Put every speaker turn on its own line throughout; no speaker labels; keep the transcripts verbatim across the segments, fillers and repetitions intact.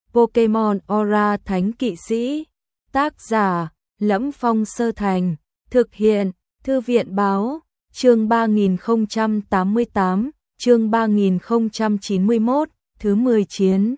Pokemon Aura Thánh Kỵ Sĩ. Tác giả: Lẫm Phong Sơ Thành. Thực hiện: Thư viện báo. Chương ba nghìn không trăm tám mươi tám, chương ba nghìn không trăm chín mươi mốt, thứ mười chiến.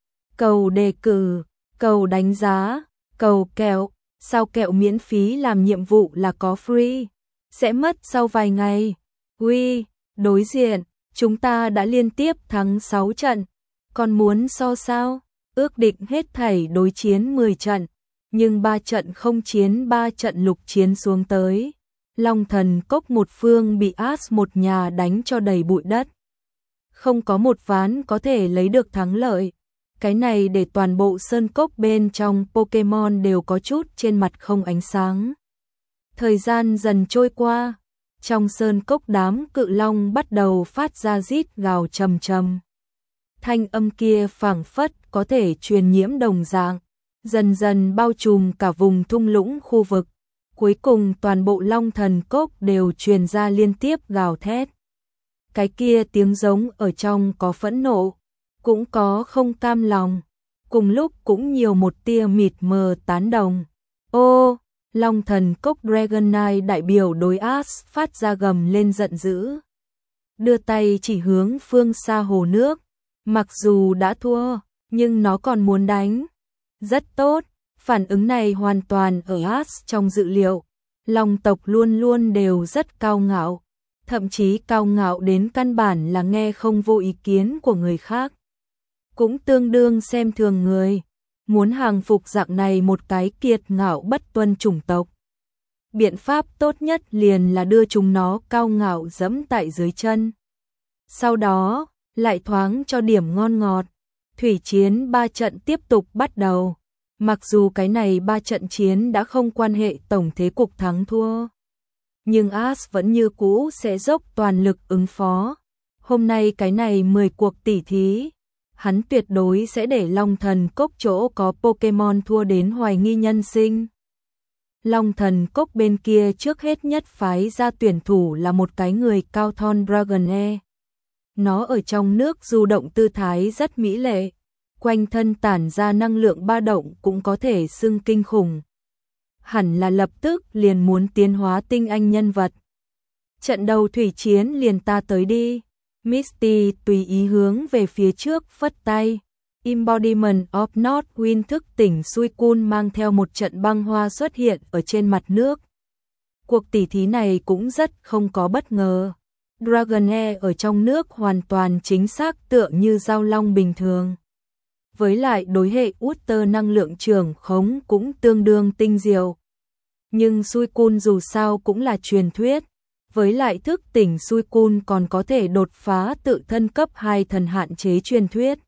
Cầu đề cử, cầu đánh giá, cầu kẹo. Sao kẹo miễn phí làm nhiệm vụ là có free? Sẽ mất sau vài ngày. Uy, đối diện, chúng ta đã liên tiếp thắng sáu trận. Còn muốn so sao? Ước định hết thảy đối chiến mười trận, nhưng ba trận không chiến, ba trận lục chiến xuống tới. Long Thần Cốc một phương bị Ash một nhà đánh cho đầy bụi đất. Không có một ván có thể lấy được thắng lợi. Cái này để toàn bộ sơn cốc bên trong Pokemon đều có chút trên mặt không ánh sáng. Thời gian dần trôi qua, trong sơn cốc đám cự long bắt đầu phát ra rít gào trầm trầm. Thanh âm kia phảng phất có thể truyền nhiễm đồng dạng, dần dần bao trùm cả vùng thung lũng khu vực. Cuối cùng toàn bộ Long Thần Cốc đều truyền ra liên tiếp gào thét. Cái kia tiếng giống ở trong có phẫn nộ, cũng có không cam lòng, cùng lúc cũng nhiều một tia mịt mờ tán đồng. Ô, Long Thần Cốc Dragonite đại biểu đối Ash phát ra gầm lên giận dữ. Đưa tay chỉ hướng phương xa hồ nước, mặc dù đã thua, nhưng nó còn muốn đánh. Rất tốt, phản ứng này hoàn toàn ở Ash trong dự liệu. Long tộc luôn luôn đều rất cao ngạo, thậm chí cao ngạo đến căn bản là nghe không vô ý kiến của người khác. Cũng tương đương xem thường người, muốn hàng phục dạng này một cái kiệt ngạo bất tuân chủng tộc. Biện pháp tốt nhất liền là đưa chúng nó cao ngạo dẫm tại dưới chân. Sau đó, lại thoáng cho điểm ngon ngọt. Thủy chiến ba trận tiếp tục bắt đầu. Mặc dù cái này ba trận chiến đã không quan hệ tổng thế cục thắng thua, nhưng Ash vẫn như cũ sẽ dốc toàn lực ứng phó. Hôm nay cái này mười cuộc tỉ thí, hắn tuyệt đối sẽ để Long Thần Cốc chỗ có Pokemon thua đến hoài nghi nhân sinh. Long Thần Cốc bên kia trước hết nhất phái ra tuyển thủ là một cái người cao thon Dragonair. Nó ở trong nước du động tư thái rất mỹ lệ, quanh thân tản ra năng lượng ba động cũng có thể xưng kinh khủng. Hẳn là lập tức liền muốn tiến hóa tinh anh nhân vật. Trận đầu thủy chiến liền ta tới đi. Misty tùy ý hướng về phía trước phất tay. Embodiment of Northwind thức tỉnh Suicune mang theo một trận băng hoa xuất hiện ở trên mặt nước. Cuộc tỉ thí này cũng rất không có bất ngờ. Dragonair ở trong nước hoàn toàn chính xác tựa như giao long bình thường. Với lại đối hệ Utter năng lượng trường khống cũng tương đương tinh diệu. Nhưng Suicune dù sao cũng là truyền thuyết. Với lại thức tỉnh Suicune còn có thể đột phá tự thân cấp hai thần hạn chế truyền thuyết.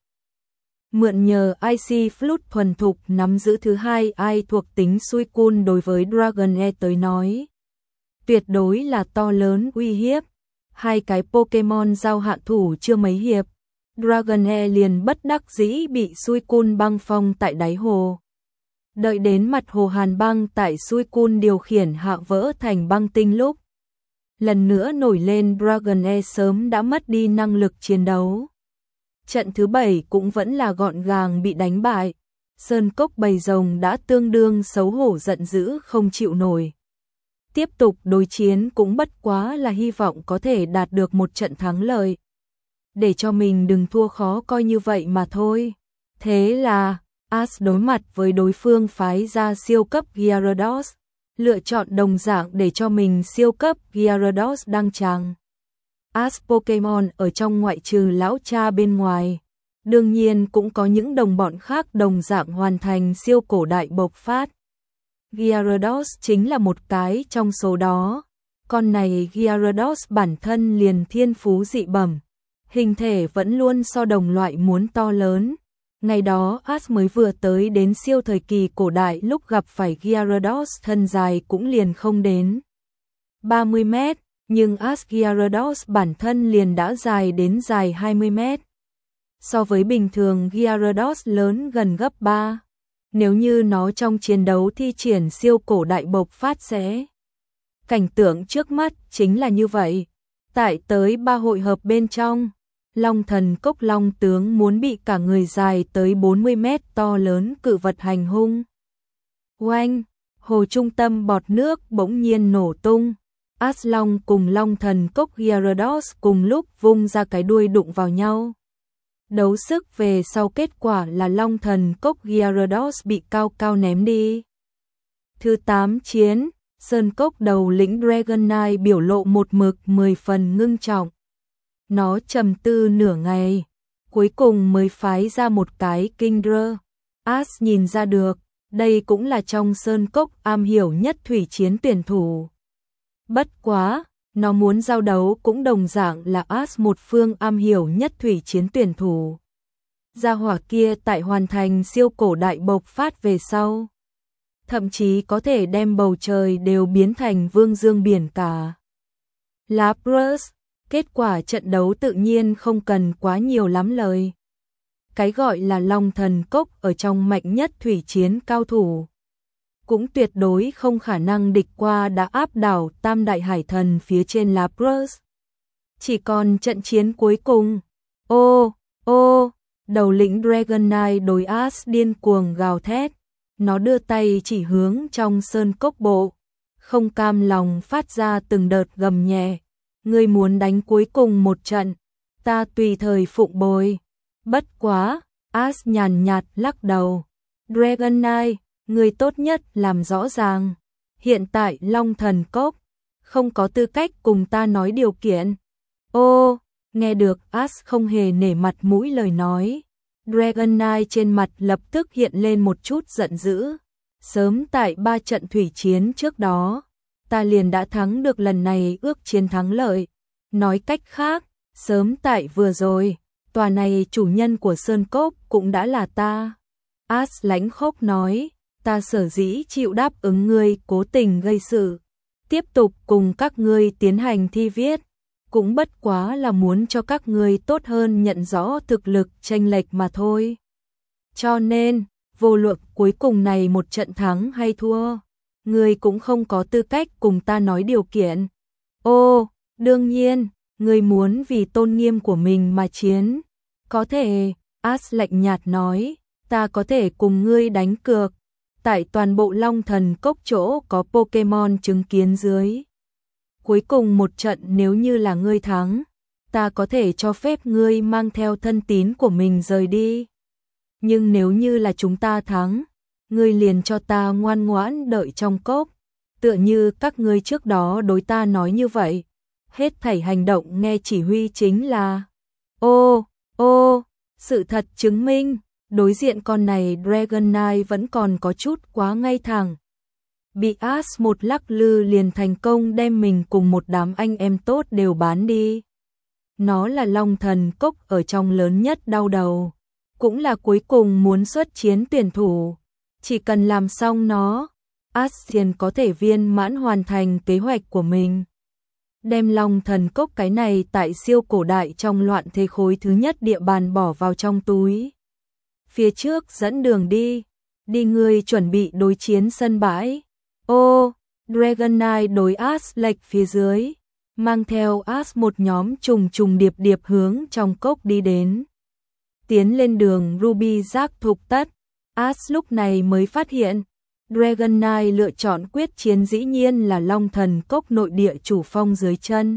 Mượn nhờ Icy Flute thuần thục nắm giữ thứ hai ai thuộc tính Suicune đối với Dragonair tới nói. Tuyệt đối là to lớn uy hiếp. Hai cái Pokemon giao hạ thủ chưa mấy hiệp. Dragonair liền bất đắc dĩ bị Suicune băng phong tại đáy hồ. Đợi đến mặt hồ hàn băng tại Suicune điều khiển hạ vỡ thành băng tinh lúc. Lần nữa nổi lên, Dragonair sớm đã mất đi năng lực chiến đấu. Trận thứ bảy cũng vẫn là gọn gàng bị đánh bại. Sơn cốc bầy rồng đã tương đương xấu hổ giận dữ không chịu nổi. Tiếp tục đối chiến cũng bất quá là hy vọng có thể đạt được một trận thắng lợi. Để cho mình đừng thua khó coi như vậy mà thôi. Thế là, Ash đối mặt với đối phương phái ra siêu cấp Gyarados, lựa chọn đồng dạng để cho mình siêu cấp Gyarados đăng tràng. Ash Pokemon ở trong ngoại trừ lão cha bên ngoài, đương nhiên cũng có những đồng bọn khác đồng dạng hoàn thành siêu cổ đại bộc phát. Gyarados chính là một cái trong số đó. Con này Gyarados bản thân liền thiên phú dị bẩm, hình thể vẫn luôn so đồng loại muốn to lớn. Ngày đó Ash mới vừa tới đến siêu thời kỳ cổ đại, lúc gặp phải Gyarados thân dài cũng liền không đến ba mươi mét, nhưng Ash Gyarados bản thân liền đã dài đến dài hai mươi mét. So với bình thường Gyarados lớn gần gấp ba. Nếu như nó trong chiến đấu thi triển siêu cổ đại bộc phát sẽ. Cảnh tượng trước mắt chính là như vậy. Tại tới ba hội hợp bên trong, Long thần cốc long tướng muốn bị cả người dài tới bốn mươi mét to lớn cự vật hành hung. Oanh, hồ trung tâm bọt nước bỗng nhiên nổ tung. As Long cùng long thần cốc Gyarados cùng lúc vung ra cái đuôi đụng vào nhau. Đấu sức về sau kết quả là long thần cốc Gyarados bị cao cao ném đi. Thứ tám chiến, Sơn Cốc đầu lĩnh Dragonite biểu lộ một mực mười phần ngưng trọng. Nó trầm tư nửa ngày, cuối cùng mới phái ra một cái kinh rơ. As nhìn ra được, đây cũng là trong Sơn Cốc am hiểu nhất thủy chiến tuyển thủ. Bất quá, nó muốn giao đấu cũng đồng dạng là As một phương am hiểu nhất thủy chiến tuyển thủ. Gia hỏa kia tại hoàn thành siêu cổ đại bộc phát về sau, thậm chí có thể đem bầu trời đều biến thành vương dương biển cả. Lapras, kết quả trận đấu tự nhiên không cần quá nhiều lắm lời. Cái gọi là long thần cốc ở trong mạnh nhất thủy chiến cao thủ, cũng tuyệt đối không khả năng địch qua đã áp đảo tam đại hải thần phía trên Lapras. Chỉ còn trận chiến cuối cùng. Ô, ô, đầu lĩnh Dragonite đối As điên cuồng gào thét. Nó đưa tay chỉ hướng trong sơn cốc bộ, không cam lòng phát ra từng đợt gầm nhẹ. Ngươi muốn đánh cuối cùng một trận, ta tùy thời phụng bồi. Bất quá, As nhàn nhạt lắc đầu. Dragonite, ngươi tốt nhất làm rõ ràng. Hiện tại Long Thần Cốc không có tư cách cùng ta nói điều kiện. Ô, nghe được As không hề nể mặt mũi lời nói. Dragonite trên mặt lập tức hiện lên một chút giận dữ. Sớm tại ba trận thủy chiến trước đó, ta liền đã thắng được lần này ước chiến thắng lợi. Nói cách khác, sớm tại vừa rồi, tòa này chủ nhân của Sơn Cốc cũng đã là ta. As lãnh khốc nói, ta sở dĩ chịu đáp ứng ngươi cố tình gây sự, tiếp tục cùng các ngươi tiến hành thi viết, cũng bất quá là muốn cho các ngươi tốt hơn nhận rõ thực lực chênh lệch mà thôi. Cho nên, vô luận cuối cùng này một trận thắng hay thua, ngươi cũng không có tư cách cùng ta nói điều kiện. Ô, đương nhiên, ngươi muốn vì tôn nghiêm của mình mà chiến. Có thể, As lạnh nhạt nói, ta có thể cùng ngươi đánh cược. Tại toàn bộ Long Thần Cốc chỗ có Pokemon chứng kiến dưới. Cuối cùng một trận nếu như là ngươi thắng, ta có thể cho phép ngươi mang theo thân tín của mình rời đi. Nhưng nếu như là chúng ta thắng, ngươi liền cho ta ngoan ngoãn đợi trong cốc, tựa như các ngươi trước đó đối ta nói như vậy. Hết thảy hành động nghe chỉ huy chính là ô, ô, sự thật chứng minh, đối diện con này Dragonite vẫn còn có chút quá ngay thẳng. Bị As một lắc lư liền thành công đem mình cùng một đám anh em tốt đều bán đi. Nó là Long Thần Cốc ở trong lớn nhất đau đầu, cũng là cuối cùng muốn xuất chiến tuyển thủ. Chỉ cần làm xong nó, As liền có thể viên mãn hoàn thành kế hoạch của mình. Đem Long Thần Cốc cái này tại siêu cổ đại trong loạn thế khối thứ nhất địa bàn bỏ vào trong túi. Phía trước dẫn đường đi, đi ngươi chuẩn bị đối chiến sân bãi. Ô, Dragonite đối As lệch phía dưới, mang theo As một nhóm trùng trùng điệp điệp hướng trong cốc đi đến. Tiến lên đường Ruby giác thục tất, As lúc này mới phát hiện, Dragonite lựa chọn quyết chiến dĩ nhiên là Long Thần Cốc nội địa chủ phong dưới chân.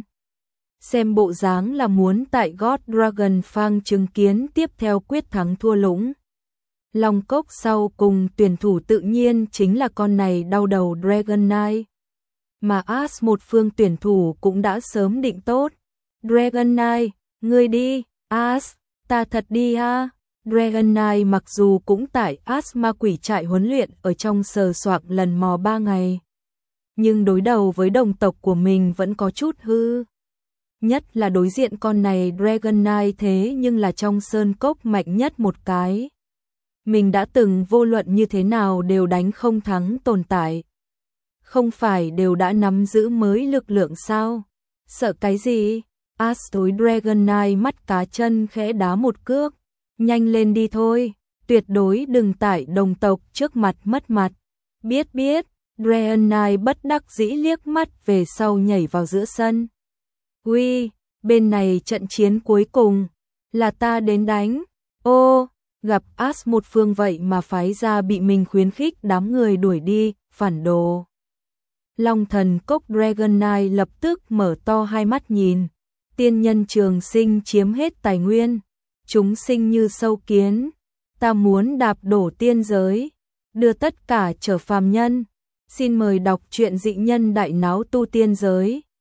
Xem bộ dáng là muốn tại God Dragon Fang chứng kiến tiếp theo quyết thắng thua lũng. Long Cốc sau cùng tuyển thủ tự nhiên chính là con này đau đầu Dragonite. Mà As một phương tuyển thủ cũng đã sớm định tốt. Dragonite, ngươi đi, As, ta thật đi ha. Dragonite mặc dù cũng tại As ma quỷ trại huấn luyện ở trong sờ soạng lần mò ba ngày, nhưng đối đầu với đồng tộc của mình vẫn có chút hư. Nhất là đối diện con này Dragonite thế nhưng là trong sơn cốc mạnh nhất một cái. Mình đã từng vô luận như thế nào đều đánh không thắng tồn tại. Không phải đều đã nắm giữ mới lực lượng sao? Sợ cái gì? As đối Dragonite mắt cá chân khẽ đá một cước. Nhanh lên đi thôi, tuyệt đối đừng tại đồng tộc trước mặt mất mặt. Biết biết, Dragonite bất đắc dĩ liếc mắt về sau nhảy vào giữa sân. Uy, bên này trận chiến cuối cùng, là ta đến đánh. Ô, gặp As một phương vậy mà phái ra bị mình khuyến khích đám người đuổi đi, phản đồ. Long thần cốc Dragon Knight lập tức mở to hai mắt nhìn. Tiên nhân trường sinh chiếm hết tài nguyên. Chúng sinh như sâu kiến. Ta muốn đạp đổ tiên giới. Đưa tất cả trở phàm nhân. Xin mời đọc truyện Dị Nhân Đại Náo Tu Tiên Giới.